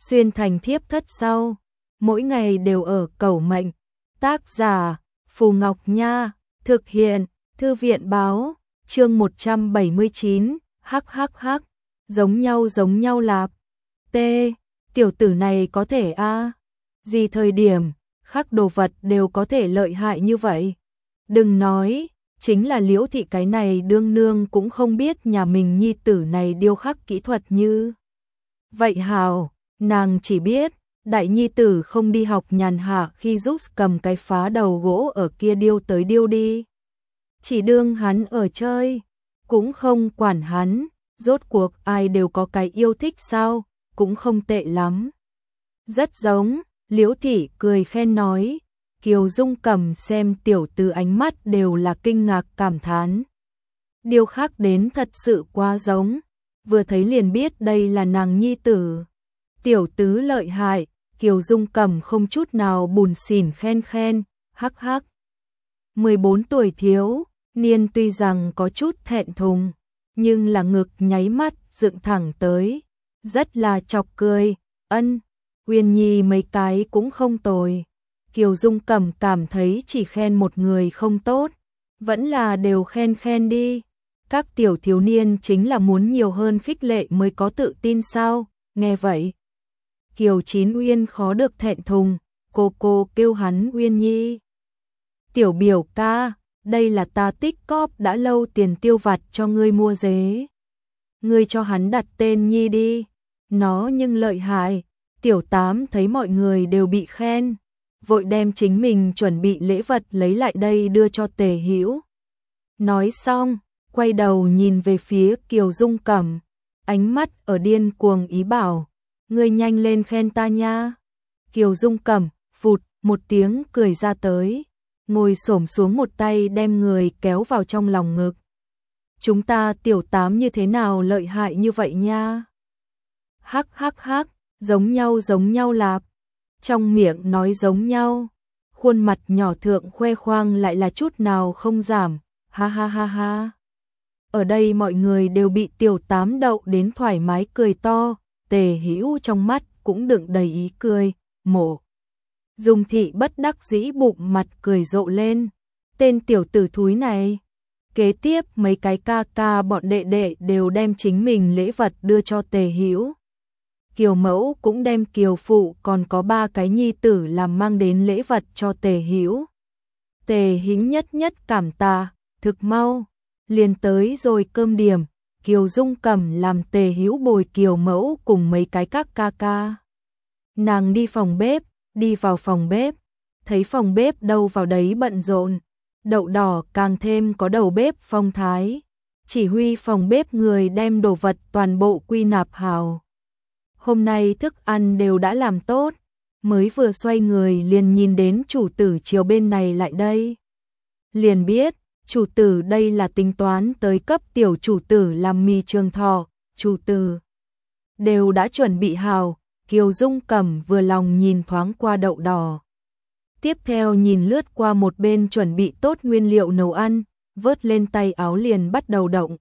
xuyên thành thiếp thất sau, mỗi ngày đều ở cẩu mệnh. Tác giả Phù Ngọc Nha, thực hiện Thư viện Báo, chương 179, hắc, giống nhau lạp. T, tiểu tử này có thể a, gì thời điểm, khắc đồ vật đều có thể lợi hại như vậy. Đừng nói, chính là Liễu thị cái này đương nương cũng không biết nhà mình nhi tử này điêu khắc kỹ thuật như vậy hào, nàng chỉ biết đại nhi tử không đi học nhàn hạ khi giúp cầm cái phá đầu gỗ ở kia điêu tới điêu đi. Chỉ đương hắn ở chơi, cũng không quản hắn, rốt cuộc ai đều có cái yêu thích sao, cũng không tệ lắm. Rất giống, Liễu thị cười khen nói, Kiều Dung cầm xem tiểu tử ánh mắt đều là kinh ngạc cảm thán. Điêu khắc đến thật sự quá giống, vừa thấy liền biết đây là nàng nhi tử. Tiểu tứ lợi hại, Kiều Dung cầm không chút nào bùn xỉn khen, hắc. 14 tuổi thiếu niên tuy rằng có chút thẹn thùng, nhưng là ngực nháy mắt dựng thẳng tới, rất là chọc cười, Uyên Nhi mấy cái cũng không tồi. Kiều Dung cầm cảm thấy chỉ khen một người không tốt, vẫn là đều khen đi. Các tiểu thiếu niên chính là muốn nhiều hơn khích lệ mới có tự tin sao, nghe vậy. Kiều Chín Uyên khó được thẹn thùng, cô kêu hắn Uyên Nhi. Tiểu biểu ca, đây là ta tích cóp đã lâu tiền tiêu vặt cho ngươi mua dế. Ngươi cho hắn đặt tên Nhi đi, nó nhưng lợi hại. Tiểu Tám thấy mọi người đều bị khen, vội đem chính mình chuẩn bị lễ vật lấy lại đây đưa cho Tề Hữu. Nói xong, quay đầu nhìn về phía Kiều Dung Cẩm, ánh mắt ở điên cuồng ý bảo, ngươi nhanh lên khen ta nha. Kiều Dung Cẩm phụt một tiếng cười ra tới, ngồi xổm xuống một tay đem người kéo vào trong lòng ngực. Chúng ta Tiểu Tám như thế nào lợi hại như vậy nha? Hắc, giống nhau lạp. Trong miệng nói giống nhau, khuôn mặt nhỏ thượng khoe khoang lại là chút nào không giảm, ha. Ở đây mọi người đều bị Tiểu Tám đậu đến thoải mái cười to, Tề Hữu trong mắt cũng đựng đầy ý cười, Mộ Dung thị bất đắc dĩ bụng mặt cười rộ lên, tên tiểu tử thúi này. Kế tiếp mấy cái ca bọn đệ đệ đều đem chính mình lễ vật đưa cho Tề Hữu. Kiều mẫu cũng đem Kiều phụ còn có 3 cái nhi tử làm mang đến lễ vật cho Tề Hữu. Tề Hữu nhất cảm tạ, thực mau, liền tới rồi cơm điểm, Kiều Dung cầm làm Tề Hữu bồi Kiều mẫu cùng mấy cái các ca. Nàng đi vào phòng bếp, thấy phòng bếp đâu vào đấy bận rộn, đậu đỏ càng thêm có đầu bếp phong thái, chỉ huy phòng bếp người đem đồ vật toàn bộ quy nạp hào. Hôm nay thức ăn đều đã làm tốt, mới vừa xoay người liền nhìn đến chủ tử chiều bên này lại đây. Liền biết, chủ tử đây là tính toán tới cấp tiểu chủ tử làm mì trường thọ, chủ tử đều đã chuẩn bị hào. Kiều Dung Cẩm vừa lòng nhìn thoáng qua đậu đỏ. Tiếp theo nhìn lướt qua một bên chuẩn bị tốt nguyên liệu nấu ăn, vớt lên tay áo liền bắt đầu động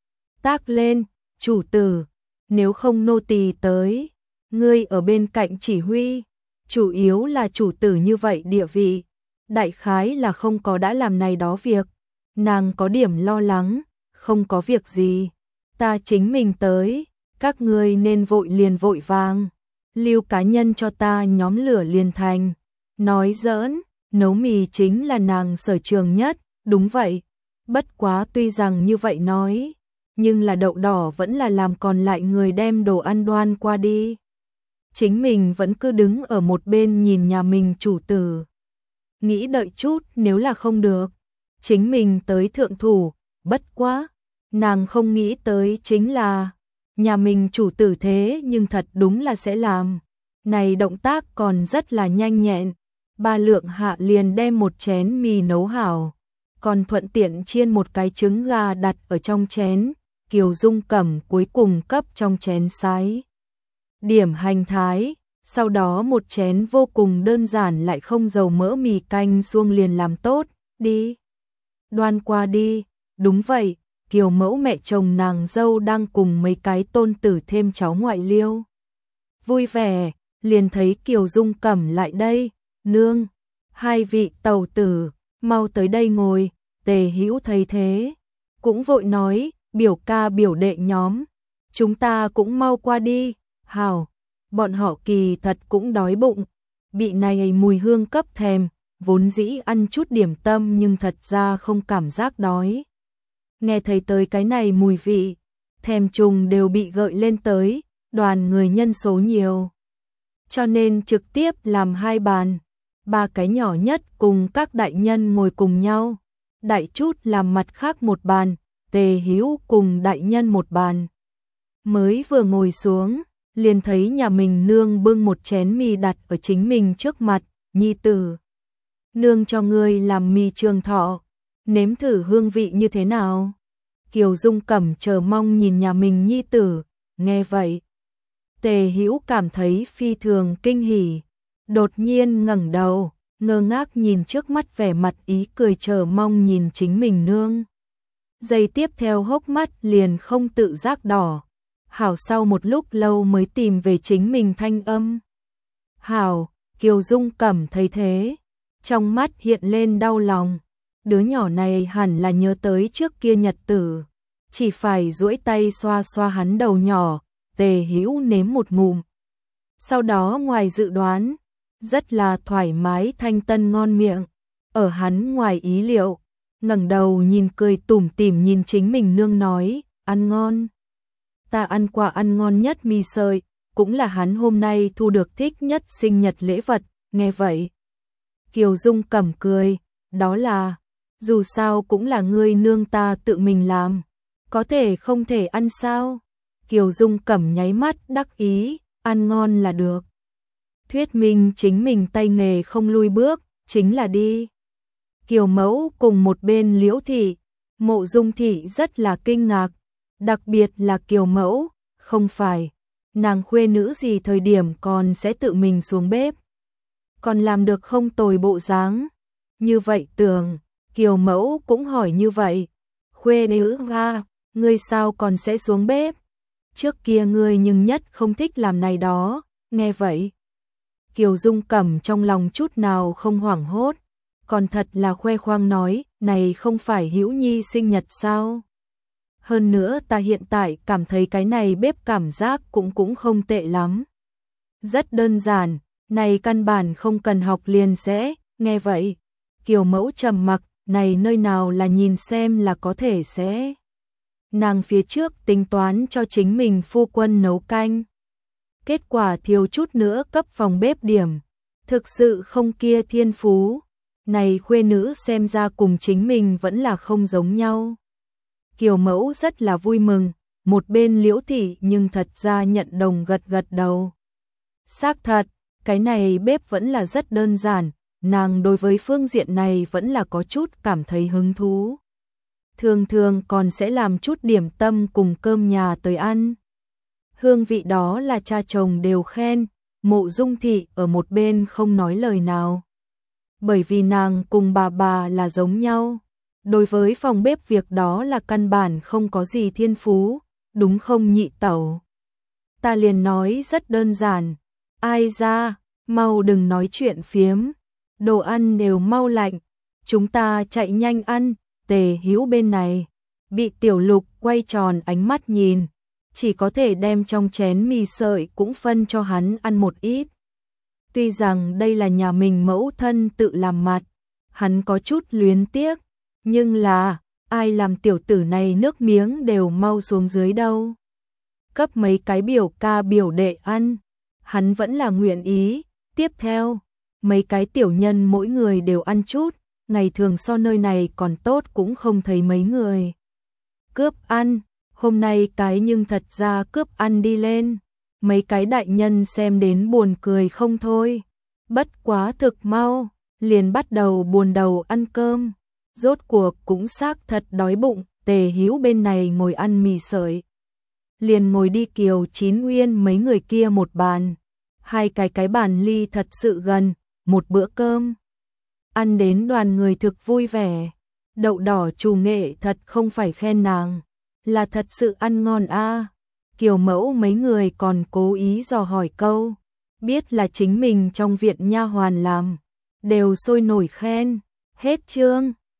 tác lên, chủ tử, nếu không nô tỳ tới, ngươi ở bên cạnh chỉ huy, chủ yếu là chủ tử như vậy địa vị, đại khái là không có đã làm này đó việc, nàng có điểm lo lắng, không có việc gì, ta chính mình tới, các ngươi nên vội liền vội vàng, lưu cá nhân cho ta nhóm lửa liền thành. Nói giỡn, nấu mì chính là nàng sở trường nhất, đúng vậy, bất quá tuy rằng như vậy nói, nhưng là đậu đỏ vẫn là làm còn lại người đem đồ ăn đoan qua đi. Chính mình vẫn cứ đứng ở một bên nhìn nhà mình chủ tử. Nghĩ đợi chút nếu là không được, chính mình tới thượng thủ, bất quá, nàng không nghĩ tới chính là, nhà mình chủ tử thế nhưng thật đúng là sẽ làm. Này động tác còn rất là nhanh nhẹn, 3 lượng hạ liền đem một chén mì nấu hảo, còn thuận tiện chiên một cái trứng gà đặt ở trong chén, Kiều Dung Cẩm cuối cùng cấp trong chén sái điểm hành thái, sau đó một chén vô cùng đơn giản lại không dầu mỡ mì canh suông liền làm tốt, đi. Đoan qua đi, đúng vậy, Kiều mẫu mẹ chồng nàng dâu đang cùng mấy cái tôn tử thêm cháu ngoại liêu. vui vẻ, liền thấy Kiều Dung Cẩm lại đây, nương, hai vị tàu tử, mau tới đây ngồi, Tề Hữu thấy thế, cũng vội nói, biểu ca biểu đệ nhóm, chúng ta cũng mau qua đi, hào, bọn họ kỳ thật cũng đói bụng, bị này mùi hương cấp thèm, vốn dĩ ăn chút điểm tâm nhưng thật ra không cảm giác đói. Nghe thấy tới cái này mùi vị, thèm trùng đều bị gợi lên tới, đoàn người nhân số nhiều. Cho nên trực tiếp làm hai bàn, ba cái nhỏ nhất cùng các đại nhân ngồi cùng nhau, đại chút làm mặt khác một bàn, Tề Hữu cùng đại nhân một bàn. Mới vừa ngồi xuống, liền thấy nhà mình nương bưng một chén mì đặt ở chính mình trước mặt, nhi tử. Nương cho ngươi làm mì trường thọ, nếm thử hương vị như thế nào? Kiều Dung Cẩm chờ mong nhìn nhà mình nhi tử, nghe vậy. Tề Hữu cảm thấy phi thường kinh hỉ, đột nhiên ngẩng đầu, ngơ ngác nhìn trước mắt vẻ mặt ý cười chờ mong nhìn chính mình nương. Giây tiếp theo hốc mắt liền không tự giác đỏ. Hảo sau một lúc lâu mới tìm về chính mình thanh âm. Hảo, Kiều Dung Cẩm thấy thế, trong mắt hiện lên đau lòng. Đứa nhỏ này hẳn là nhớ tới trước kia nhật tử, chỉ phải duỗi tay xoa xoa hắn đầu nhỏ, Tề Hữu nếm một ngụm. Sau đó ngoài dự đoán, rất là thoải mái thanh tân ngon miệng, ở hắn ngoài ý liệu, ngẩng đầu nhìn cười tủm tỉm nhìn chính mình nương nói, ăn ngon. Ta ăn qua ăn ngon nhất mì sợi, cũng là hắn hôm nay thu được thích nhất sinh nhật lễ vật, nghe vậy. Kiều Dung Cẩm cười, đó là, dù sao cũng là ngươi nương ta tự mình làm, có thể không thể ăn sao? Kiều Dung Cẩm nháy mắt đắc ý, ăn ngon là được. Thuyết minh chính mình tay nghề không lui bước, chính là đi. Kiều Mẫu cùng một bên Liễu Thị, Mộ Dung Thị rất là kinh ngạc, đặc biệt là Kiều Mẫu, không phải, nàng khuê nữ gì thời điểm còn sẽ tự mình xuống bếp. Còn làm được không tồi bộ dáng. Như vậy tưởng, Kiều Mẫu cũng hỏi như vậy, khuê nữ ha, ngươi sao còn sẽ xuống bếp? Trước kia ngươi nhưng nhất không thích làm này đó, nghe vậy. Kiều Dung Cẩm trong lòng chút nào không hoảng hốt, còn thật là khoe khoang nói, này không phải Hữu Nhi sinh nhật sao? Hơn nữa ta hiện tại cảm thấy cái này bếp cảm giác cũng không tệ lắm. Rất đơn giản, này căn bản không cần học liền sẽ, nghe vậy. Kiều Mẫu trầm mặc, này nơi nào là nhìn xem là có thể sẽ. Nàng phía trước tính toán cho chính mình phu quân nấu canh. Kết quả thiếu chút nữa cấp phòng bếp điểm. Thực sự không kia thiên phú. Này khuê nữ xem ra cùng chính mình vẫn là không giống nhau. Kiều Mẫu rất là vui mừng, một bên Liễu Thị nhưng thật ra nhận đồng gật gật đầu. Xác thật, cái này bếp vẫn là rất đơn giản, nàng đối với phương diện này vẫn là có chút cảm thấy hứng thú. Thường thường còn sẽ làm chút điểm tâm cùng cơm nhà tới ăn. Hương vị đó là cha chồng đều khen, Mộ Dung Thị ở một bên không nói lời nào. Bởi vì nàng cùng bà là giống nhau. Đối với phòng bếp việc đó là căn bản không có gì thiên phú, đúng không nhị tẩu? Ta liền nói rất đơn giản, ai ra, mau đừng nói chuyện phiếm, đồ ăn đều mau lạnh, chúng ta chạy nhanh ăn. Tề Hữu bên này, bị Tiểu Lục quay tròn ánh mắt nhìn, chỉ có thể đem trong chén mì sợi cũng phân cho hắn ăn một ít. Tuy rằng đây là nhà mình mẫu thân tự làm mặt, hắn có chút luyến tiếc, nhưng là, ai làm tiểu tử này nước miếng đều mau xuống dưới đâu. Cấp mấy cái biểu ca biểu đệ ăn, hắn vẫn là nguyện ý. Tiếp theo, mấy cái tiểu nhân mỗi người đều ăn chút, ngày thường so nơi này còn tốt cũng không thấy mấy người. Cướp ăn, hôm nay cái nhưng thật ra cướp ăn đi lên, mấy cái đại nhân xem đến buồn cười không thôi. Bất quá thực mau, liền bắt đầu buồn đầu ăn cơm. Rốt cuộc cũng xác thật đói bụng, Tề Hữu bên này ngồi ăn mì sợi. Liền ngồi đi Kiều Chín Uyên mấy người kia một bàn. Hai cái bàn ly thật sự gần, một bữa cơm. Ăn đến đoàn người thực vui vẻ. Đậu đỏ Trù Nghệ thật không phải khen nàng, là thật sự ăn ngon a. Kiều Mẫu mấy người còn cố ý dò hỏi câu, biết là chính mình trong viện nha hoàn làm, đều sôi nổi khen. Hết chương.